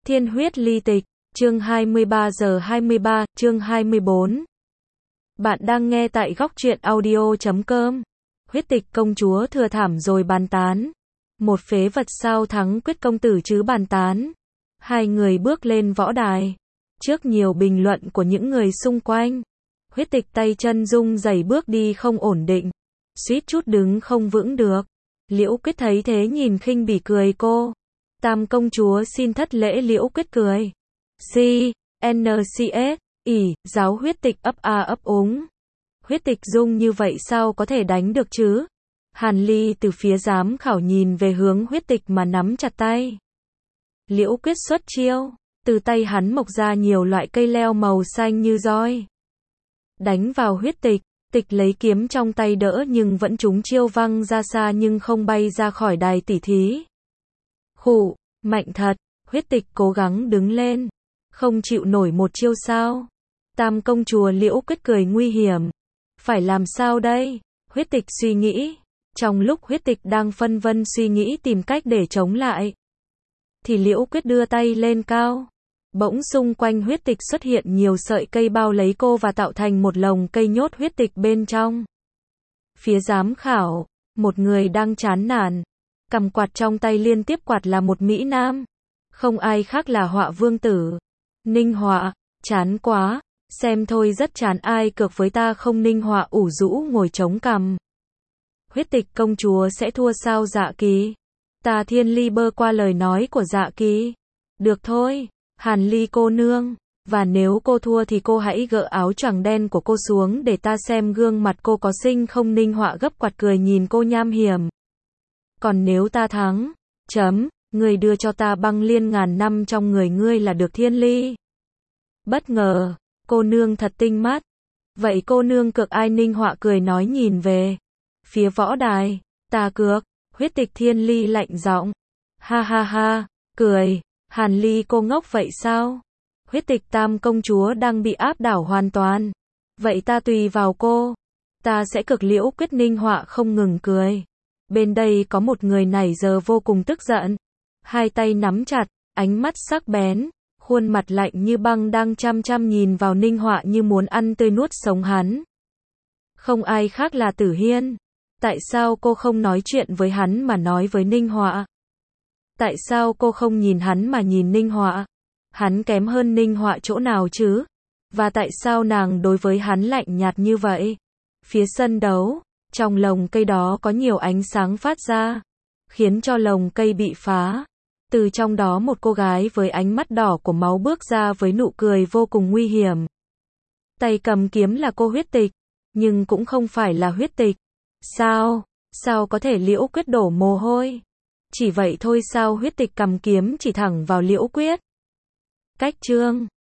Thiên huyết ly tịch, chương 23 giờ 23, chương 24. Bạn đang nghe tại góc truyện audio.com. Huyết tịch công chúa thừa thảm rồi bàn tán. Một phế vật sao thắng quyết công tử chứ bàn tán. Hai người bước lên võ đài. Trước nhiều bình luận của những người xung quanh, huyết tịch tay chân rung rẩy bước đi không ổn định. Suýt chút đứng không vững được. Liễu Quyết thấy thế nhìn khinh bỉ cười cô. Tam công chúa xin thất lễ. Liễu Quyết cười. CNCS, giáo huyết tịch ấp a ấp úng. Huyết tịch dung như vậy sao có thể đánh được chứ? Hàn Ly từ phía giám khảo nhìn về hướng huyết tịch mà nắm chặt tay. Liễu Quyết xuất chiêu, từ tay hắn mọc ra nhiều loại cây leo màu xanh như roi. Đánh vào huyết tịch, tịch lấy kiếm trong tay đỡ nhưng vẫn trúng chiêu văng ra xa nhưng không bay ra khỏi đài tỉ thí. Khụ, mạnh thật, huyết tịch cố gắng đứng lên. Không chịu nổi một chiêu sao? Tam công chúa Liễu Quyết cười nguy hiểm. Phải làm sao đây? Huyết tịch suy nghĩ. Trong lúc huyết tịch đang phân vân suy nghĩ tìm cách để chống lại, thì Liễu Quyết đưa tay lên cao. Bỗng xung quanh huyết tịch xuất hiện nhiều sợi cây bao lấy cô và tạo thành một lồng cây nhốt huyết tịch bên trong. Phía giám khảo, một người đang chán nản, cầm quạt trong tay liên tiếp quạt là một mỹ nam. Không ai khác là Họa Vương tử. Ninh Họa, chán quá, xem thôi rất chán, ai cược với ta không? Ninh Họa ủ rũ ngồi chống cằm. Huyết tịch công chúa sẽ thua sao Dạ Kỳ? Ta Thiên Ly bơ qua lời nói của Dạ Kỳ. Được thôi, Hàn Ly cô nương, và nếu cô thua thì cô hãy gỡ áo choàng đen của cô xuống để ta xem gương mặt cô có xinh không? Ninh Họa gấp quạt cười nhìn cô nham hiểm. Còn nếu ta thắng, ngươi đưa cho ta băng liên ngàn năm trong người ngươi là được Thiên Ly. Bất ngờ, cô nương thật tinh mắt. Vậy cô nương cược ai? Ninh Họa cười nói nhìn về phía võ đài. Ta cược. Huyết tịch Thiên Ly lạnh giọng. Ha ha ha, cười. Hàn Ly cô ngốc vậy sao? Huyết tịch tam công chúa đang bị áp đảo hoàn toàn. Vậy ta tùy vào cô. Ta sẽ cược. Liễu Quyết. Ninh Họa không ngừng cười. Bên đây có một người nãy giờ vô cùng tức giận. Hai tay nắm chặt, ánh mắt sắc bén, khuôn mặt lạnh như băng đang chăm chăm nhìn vào Ninh Họa như muốn ăn tươi nuốt sống hắn. Không ai khác là Tử Hiên. Tại sao cô không nói chuyện với hắn mà nói với Ninh Họa? Tại sao cô không nhìn hắn mà nhìn Ninh Họa? Hắn kém hơn Ninh Họa chỗ nào chứ? Và tại sao nàng đối với hắn lạnh nhạt như vậy? Phía sân đấu, trong lồng cây đó có nhiều ánh sáng phát ra, khiến cho lồng cây bị phá. Từ trong đó một cô gái với ánh mắt đỏ của máu bước ra với nụ cười vô cùng nguy hiểm. Tay cầm kiếm là cô huyết tịch, nhưng cũng không phải là huyết tịch. Sao có thể? Liễu Quyết đổ mồ hôi. Chỉ vậy thôi sao? Huyết tịch cầm kiếm chỉ thẳng vào Liễu Quyết. Cách chương